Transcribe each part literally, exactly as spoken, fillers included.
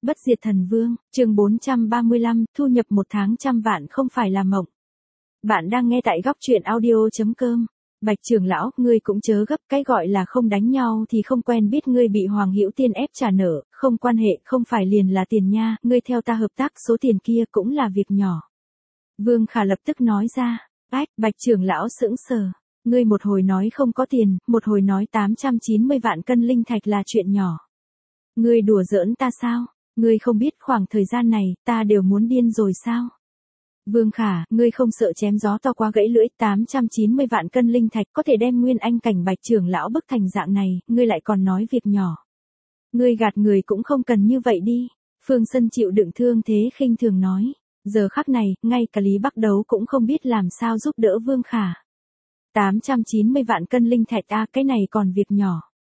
Bất diệt thần vương, chương bốn trăm ba mươi lăm, thu nhập một tháng trăm vạn không phải là mộng. Bạn đang nghe tại góc truyện audio.com. Bạch trưởng lão, ngươi cũng chớ gấp, cái gọi là không đánh nhau thì không quen biết, ngươi bị Hoàng Hữu Tiên ép trả nợ, không quan hệ, không phải liền là tiền nha, ngươi theo ta hợp tác, số tiền kia cũng là việc nhỏ. Vương Khả lập tức nói ra. Ách, Bạch trưởng lão sững sờ. Ngươi một hồi nói không có tiền, một hồi nói tám trăm chín mươi vạn cân linh thạch là chuyện nhỏ. Ngươi đùa giỡn ta sao? Ngươi không biết khoảng thời gian này, ta đều muốn điên rồi sao? Vương Khả, ngươi không sợ chém gió to quá gãy lưỡi, tám trăm chín mươi vạn cân linh thạch có thể đem nguyên anh cảnh Bạch trưởng lão bức thành dạng này, ngươi lại còn nói việc nhỏ. Ngươi gạt người cũng không cần như vậy đi. Phương Sân chịu đựng thương thế khinh thường nói. Giờ khắc này, ngay cả Lý Bắc Đấu cũng không biết làm sao giúp đỡ Vương Khả. tám trăm chín mươi vạn cân linh thạch a, à, cái này còn việc nhỏ.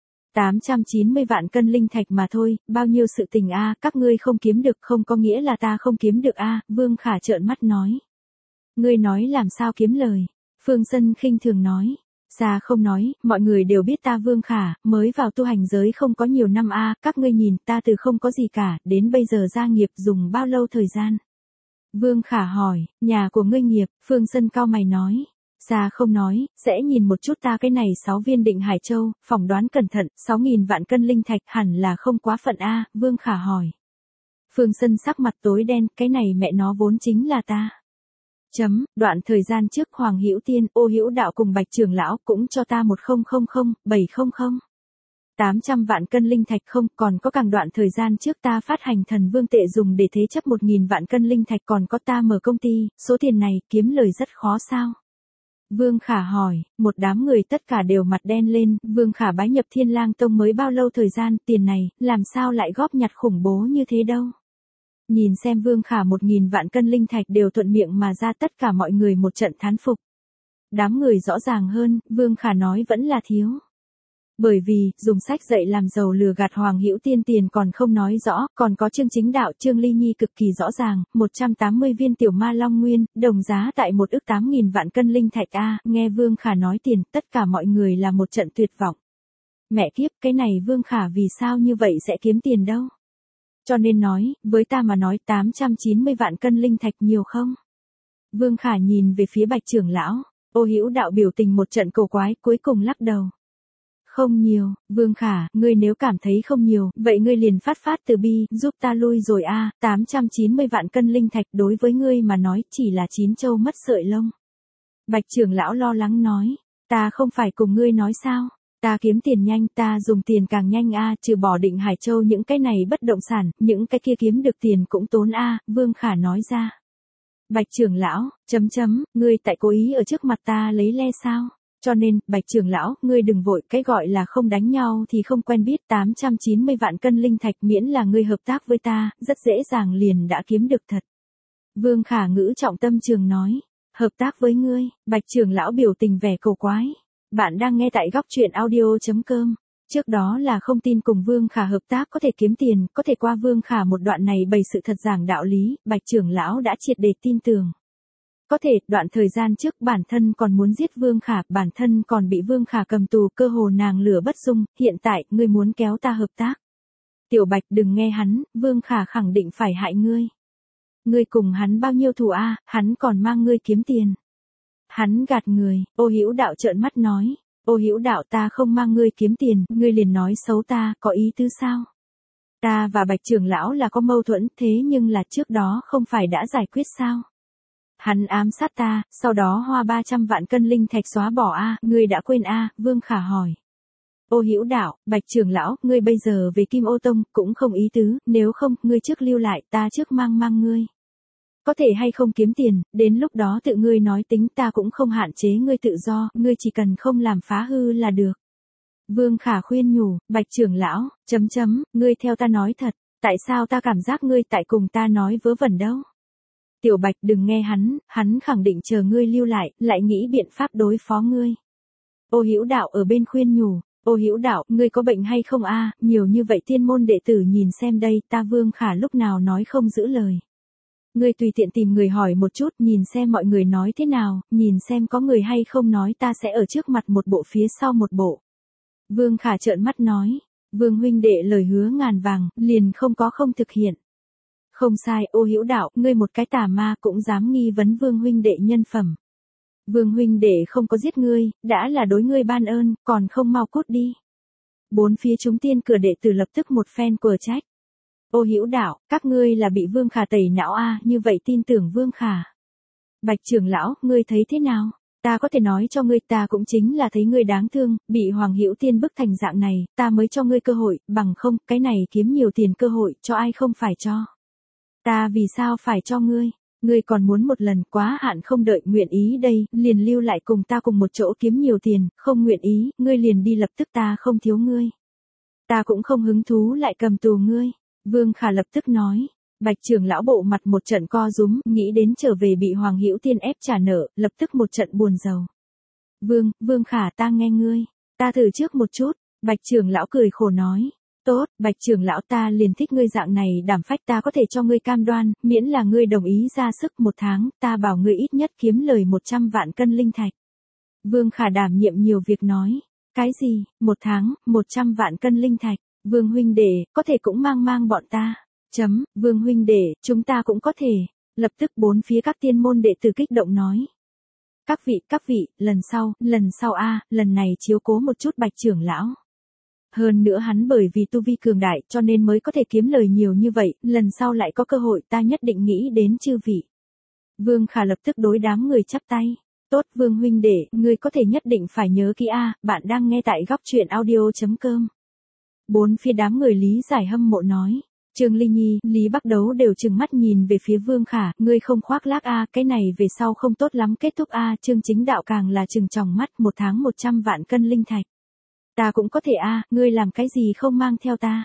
tám trăm chín mươi vạn cân linh thạch mà thôi, bao nhiêu sự tình a, à, các ngươi không kiếm được không có nghĩa là ta không kiếm được a, à, Vương Khả trợn mắt nói. Ngươi nói làm sao kiếm lời? Phương Sân khinh thường nói. Xa không nói, mọi người đều biết ta Vương Khả, mới vào tu hành giới không có nhiều năm a, à, các ngươi nhìn, ta từ không có gì cả, đến bây giờ gia nghiệp dùng bao lâu thời gian? Vương Khả hỏi, nhà của ngươi nghiệp, Phương Sân cau mày nói. Xa không nói, sẽ nhìn một chút ta cái này sáu viên Định Hải Châu, phỏng đoán cẩn thận, sáu nghìn vạn cân linh thạch hẳn là không quá phận a, Vương Khả hỏi. Phương Sân sắc mặt tối đen, cái này mẹ nó vốn chính là ta. Chấm, đoạn thời gian trước Hoàng Hữu Tiên, Ô Hữu Đạo cùng Bạch trưởng lão cũng cho ta một không không không, bảy không không. tám trăm vạn cân linh thạch không, còn có càng đoạn thời gian trước ta phát hành thần vương tệ dùng để thế chấp một nghìn vạn cân linh thạch, còn có ta mở công ty, số tiền này kiếm lời rất khó sao? Vương Khả hỏi, một đám người tất cả đều mặt đen lên, Vương Khả bái nhập Thiên Lang Tông mới bao lâu thời gian, tiền này, làm sao lại góp nhặt khủng bố như thế đâu. Nhìn xem Vương Khả một nghìn vạn cân linh thạch đều thuận miệng mà ra, tất cả mọi người một trận thán phục. Đám người rõ ràng hơn, Vương Khả nói vẫn là thiếu. Bởi vì, dùng sách dạy làm giàu lừa gạt Hoàng Hữu Tiên tiền còn không nói rõ, còn có Chương Chính Đạo, Trương Ly Nhi cực kỳ rõ ràng, một trăm tám mươi viên tiểu ma long nguyên, đồng giá tại một ức tám nghìn vạn cân linh thạch a, nghe Vương Khả nói tiền, tất cả mọi người là một trận tuyệt vọng. Mẹ kiếp, cái này Vương Khả vì sao như vậy sẽ kiếm tiền đâu? Cho nên nói, với ta mà nói tám trăm chín mươi vạn cân linh thạch nhiều không? Vương Khả nhìn về phía Bạch trưởng lão, Ô Hữu Đạo biểu tình một trận cổ quái, cuối cùng lắc đầu. Không nhiều, Vương Khả, ngươi nếu cảm thấy không nhiều, vậy ngươi liền phát phát từ bi, giúp ta lui rồi a, à, tám trăm chín mươi vạn cân linh thạch đối với ngươi mà nói chỉ là chín châu mất sợi lông. Bạch trưởng lão lo lắng nói, ta không phải cùng ngươi nói sao, ta kiếm tiền nhanh, ta dùng tiền càng nhanh a, à, trừ bỏ Định Hải Châu những cái này bất động sản, những cái kia kiếm được tiền cũng tốn a, à, Vương Khả nói ra. Bạch trưởng lão, chấm chấm, ngươi tại cố ý ở trước mặt ta lấy le sao? Cho nên, Bạch trưởng lão, ngươi đừng vội, cái gọi là không đánh nhau thì không quen biết, tám trăm chín mươi vạn cân linh thạch miễn là ngươi hợp tác với ta, rất dễ dàng liền đã kiếm được thật. Vương Khả ngữ trọng tâm trường nói, hợp tác với ngươi, Bạch trưởng lão biểu tình vẻ cổ quái. Bạn đang nghe tại góc truyện audio.com. Trước đó là không tin cùng Vương Khả hợp tác có thể kiếm tiền, có thể qua Vương Khả một đoạn này bày sự thật giảng đạo lý, Bạch trưởng lão đã triệt để tin tưởng. Có thể, đoạn thời gian trước bản thân còn muốn giết Vương Khả, bản thân còn bị Vương Khả cầm tù, cơ hồ nàng lửa bất dung, hiện tại, ngươi muốn kéo ta hợp tác. Tiểu Bạch đừng nghe hắn, Vương Khả khẳng định phải hại ngươi. Ngươi cùng hắn bao nhiêu thù a, à, hắn còn mang ngươi kiếm tiền. Hắn gạt người, Ô Hữu Đạo trợn mắt nói, Ô Hữu Đạo ta không mang ngươi kiếm tiền, ngươi liền nói xấu ta, có ý tứ sao? Ta và Bạch trưởng lão là có mâu thuẫn, thế nhưng là trước đó không phải đã giải quyết sao? Hắn ám sát ta, sau đó hoa ba trăm vạn cân linh thạch xóa bỏ a, à, ngươi đã quên a, à, Vương Khả hỏi. Ô Hữu Đạo, Bạch trưởng lão, ngươi bây giờ về Kim Ô Tông, cũng không ý tứ, nếu không, ngươi trước lưu lại, ta trước mang mang ngươi. Có thể hay không kiếm tiền, đến lúc đó tự ngươi nói tính, ta cũng không hạn chế ngươi tự do, ngươi chỉ cần không làm phá hư là được. Vương Khả khuyên nhủ, Bạch trưởng lão, chấm chấm, ngươi theo ta nói thật, tại sao ta cảm giác ngươi tại cùng ta nói vớ vẩn đâu? Tiểu Bạch đừng nghe hắn, hắn khẳng định chờ ngươi lưu lại, lại nghĩ biện pháp đối phó ngươi. Ô Hữu Đạo ở bên khuyên nhủ, Ô Hữu Đạo, ngươi có bệnh hay không a? À, nhiều như vậy tiên môn đệ tử nhìn xem đây, ta Vương Khả lúc nào nói không giữ lời. Ngươi tùy tiện tìm người hỏi một chút, nhìn xem mọi người nói thế nào, nhìn xem có người hay không nói ta sẽ ở trước mặt một bộ phía sau một bộ. Vương Khả trợn mắt nói, Vương huynh đệ lời hứa ngàn vàng, liền không có không thực hiện. Không sai, Ô Hữu Đạo, ngươi một cái tà ma cũng dám nghi vấn Vương huynh đệ nhân phẩm. Vương huynh đệ không có giết ngươi, đã là đối ngươi ban ơn, còn không mau cút đi. Bốn phía chúng tiên cửa đệ tử lập tức một phen quờ trách. Ô Hữu Đạo, các ngươi là bị Vương Khả tẩy não a, à, như vậy tin tưởng Vương Khả. Bạch trưởng lão, ngươi thấy thế nào? Ta có thể nói cho ngươi, ta cũng chính là thấy ngươi đáng thương, bị Hoàng Hữu Tiên bức thành dạng này, ta mới cho ngươi cơ hội, bằng không, cái này kiếm nhiều tiền cơ hội, cho ai không phải cho. Ta vì sao phải cho ngươi? Ngươi còn muốn một lần, quá hạn không đợi, nguyện ý đây, liền lưu lại cùng ta cùng một chỗ kiếm nhiều tiền, không nguyện ý, ngươi liền đi lập tức, ta không thiếu ngươi. Ta cũng không hứng thú lại cầm tù ngươi. Vương Khả lập tức nói. Bạch trưởng lão bộ mặt một trận co rúm, nghĩ đến trở về bị Hoàng Hữu Tiên ép trả nợ, lập tức một trận buồn rầu. Vương, Vương Khả, ta nghe ngươi, ta thử trước một chút. Bạch trưởng lão cười khổ nói. Tốt, Bạch trưởng lão, ta liền thích ngươi dạng này đảm phách, ta có thể cho ngươi cam đoan, miễn là ngươi đồng ý ra sức một tháng, ta bảo ngươi ít nhất kiếm lời một trăm vạn cân linh thạch. Vương Khả đảm nhiệm nhiều việc nói. Cái gì, một tháng, một trăm vạn cân linh thạch, Vương huynh đệ, có thể cũng mang mang bọn ta. Chấm, Vương huynh đệ, chúng ta cũng có thể. Lập tức bốn phía các tiên môn đệ tử kích động nói. Các vị, các vị, lần sau, lần sau a, lần này chiếu cố một chút Bạch trưởng lão. Hơn nữa hắn bởi vì tu vi cường đại cho nên mới có thể kiếm lời nhiều như vậy, lần sau lại có cơ hội ta nhất định nghĩ đến chư vị. Vương Khả lập tức đối đám người chắp tay. Tốt Vương huynh đệ, ngươi có thể nhất định phải nhớ kỹ a, bạn đang nghe tại góc truyện audio.com. Bốn phía đám người lý giải hâm mộ nói. Trương Ly Nhi, Lý Bắc Đấu đều trừng mắt nhìn về phía Vương Khả, ngươi không khoác lác a, cái này về sau không tốt lắm kết thúc a, Trương Chính Đạo càng là trừng tròng mắt, một tháng một trăm vạn cân linh thạch. Ta cũng có thể a, ngươi làm cái gì không mang theo ta?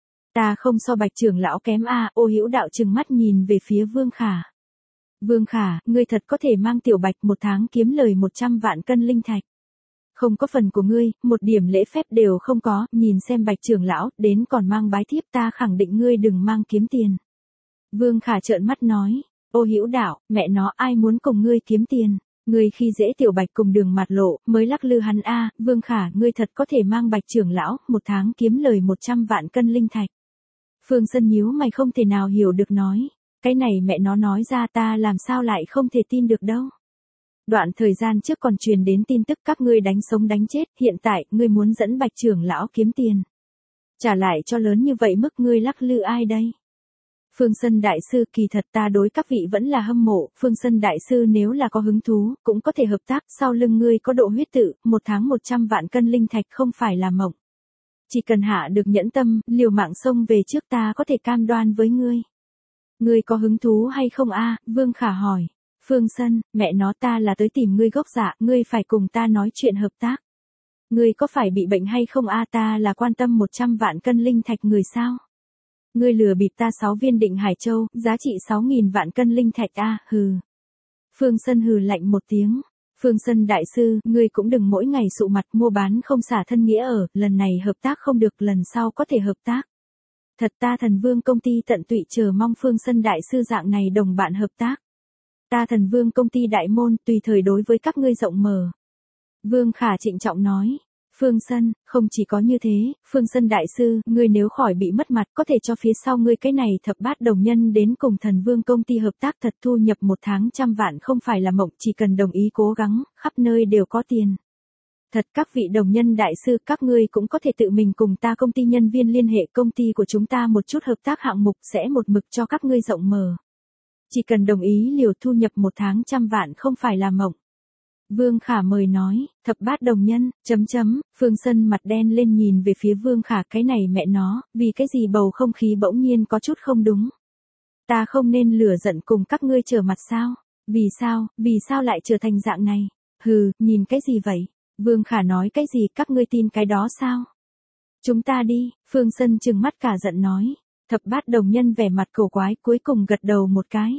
Ta không so Bạch trưởng lão kém a, Ô Hữu Đạo trừng mắt nhìn về phía Vương Khả. Vương Khả, ngươi thật có thể mang tiểu Bạch một tháng kiếm lời một trăm vạn cân linh thạch. Không có phần của ngươi, một điểm lễ phép đều không có, nhìn xem Bạch trưởng lão, đến còn mang bái thiếp, ta khẳng định ngươi đừng mang kiếm tiền. Vương Khả trợn mắt nói, Ô Hữu Đạo, mẹ nó ai muốn cùng ngươi kiếm tiền, ngươi khi dễ tiểu Bạch cùng Đường Mạt Lộ, mới lắc lư hắn a, Vương Khả, ngươi thật có thể mang Bạch trưởng lão, một tháng kiếm lời một trăm vạn cân linh thạch. Phương Sân nhíu mày không thể nào hiểu được nói, cái này mẹ nó nói ra ta làm sao lại không thể tin được đâu. Đoạn thời gian trước còn truyền đến tin tức các ngươi đánh sống đánh chết, hiện tại, ngươi muốn dẫn Bạch trưởng lão kiếm tiền. Trả lại cho lớn như vậy mức ngươi lắc lư ai đây? Phương Sân đại sư, kỳ thật ta đối các vị vẫn là hâm mộ, Phương Sân đại sư nếu là có hứng thú, cũng có thể hợp tác, sau lưng ngươi có độ huyết tự, một tháng một trăm vạn cân linh thạch không phải là mộng. Chỉ cần hạ được nhẫn tâm, liều mạng xông về trước ta có thể cam đoan với ngươi. Ngươi có hứng thú hay không a? Vương Khả hỏi. Phương Sân, mẹ nó ta là tới tìm ngươi gốc dạ, ngươi phải cùng ta nói chuyện hợp tác. Ngươi có phải bị bệnh hay không a, ta là quan tâm một trăm vạn cân linh thạch người sao? Ngươi lừa bịp ta sáu viên Định Hải Châu, giá trị sáu nghìn vạn cân linh thạch a, hừ. Phương Sân hừ lạnh một tiếng. Phương Sân đại sư, ngươi cũng đừng mỗi ngày sụ mặt mua bán không xả thân nghĩa ở, lần này hợp tác không được, lần sau có thể hợp tác. Thật ta Thần Vương công ty tận tụy chờ mong Phương Sân đại sư dạng này đồng bạn hợp tác. Ta Thần Vương công ty đại môn, tùy thời đối với các ngươi rộng mở. Vương Khả trịnh trọng nói. Phương Sân, không chỉ có như thế, Phương Sân đại sư, ngươi nếu khỏi bị mất mặt có thể cho phía sau ngươi cái này thập bát đồng nhân đến cùng Thần Vương công ty hợp tác, thật thu nhập một tháng trăm vạn không phải là mộng, chỉ cần đồng ý cố gắng, khắp nơi đều có tiền. Thật các vị đồng nhân đại sư, các ngươi cũng có thể tự mình cùng ta công ty nhân viên liên hệ công ty của chúng ta một chút hợp tác hạng mục sẽ một mực cho các ngươi rộng mở. Chỉ cần đồng ý liều thu nhập một tháng trăm vạn không phải là mộng. Vương Khả mời nói, thập bát đồng nhân, chấm chấm, Phương Sân mặt đen lên nhìn về phía Vương Khả, cái này mẹ nó, vì cái gì bầu không khí bỗng nhiên có chút không đúng. Ta không nên lửa giận cùng các ngươi trở mặt sao? Vì sao, vì sao lại trở thành dạng này? Hừ, nhìn cái gì vậy? Vương Khả nói cái gì, các ngươi tin cái đó sao? Chúng ta đi, Phương Sân trừng mắt cả giận nói. Thập bát đồng nhân vẻ mặt cổ quái cuối cùng gật đầu một cái.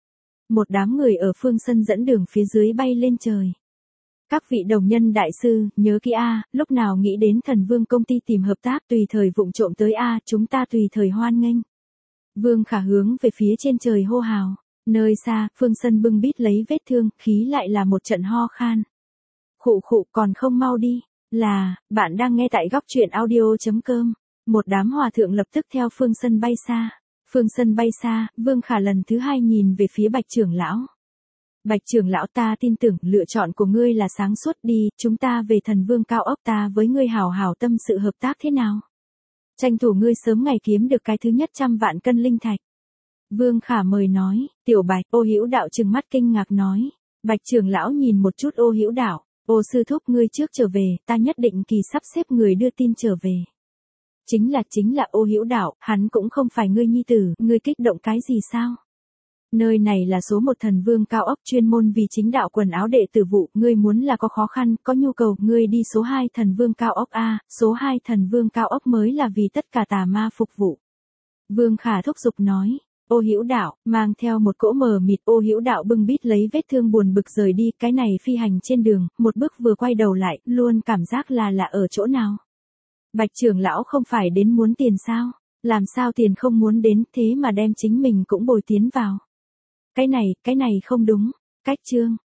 Một đám người ở Phương Sân dẫn đường phía dưới bay lên trời. Các vị đồng nhân đại sư, nhớ kỹ a, lúc nào nghĩ đến Thần Vương công ty tìm hợp tác tùy thời vụng trộm tới a, chúng ta tùy thời hoan nghênh. Vương Khả hướng về phía trên trời hô hào. Nơi xa, Phương Sân bưng bít lấy vết thương, khí lại là một trận ho khan. Khụ khụ còn không mau đi, là, bạn đang nghe tại góc truyện audio.com. Một đám hòa thượng lập tức theo Phương Sân bay xa. Phương Sân bay xa, Vương Khả lần thứ hai nhìn về phía Bạch trưởng lão. Bạch trưởng lão, ta tin tưởng lựa chọn của ngươi là sáng suốt, đi, chúng ta về Thần Vương cao ốc, ta với ngươi hào hào tâm sự hợp tác thế nào? Tranh thủ ngươi sớm ngày kiếm được cái thứ nhất trăm vạn cân linh thạch. Vương Khả mời nói. Tiểu Bạch, Ô Hữu Đạo trừng mắt kinh ngạc nói. Bạch trưởng lão nhìn một chút Ô Hữu Đạo. Ô sư thúc, ngươi trước trở về, ta nhất định kỳ sắp xếp người đưa tin trở về. Chính là chính là Ô Hữu Đạo, hắn cũng không phải ngươi nhi tử, ngươi kích động cái gì sao? Nơi này là số một Thần Vương cao ốc chuyên môn vì chính đạo quần áo đệ tử vụ, ngươi muốn là có khó khăn, có nhu cầu, ngươi đi số hai Thần Vương cao ốc A, số hai Thần Vương cao ốc mới là vì tất cả tà ma phục vụ. Vương Khả thúc giục nói. Ô Hữu Đạo, mang theo một cỗ mờ mịt, Ô Hữu Đạo bưng bít lấy vết thương buồn bực rời đi, cái này phi hành trên đường, một bước vừa quay đầu lại, luôn cảm giác là là ở chỗ nào. Bạch trưởng lão không phải đến muốn tiền sao? Làm sao tiền không muốn đến, thế mà đem chính mình cũng bồi tiến vào. Cái này, cái này không đúng. Cách chương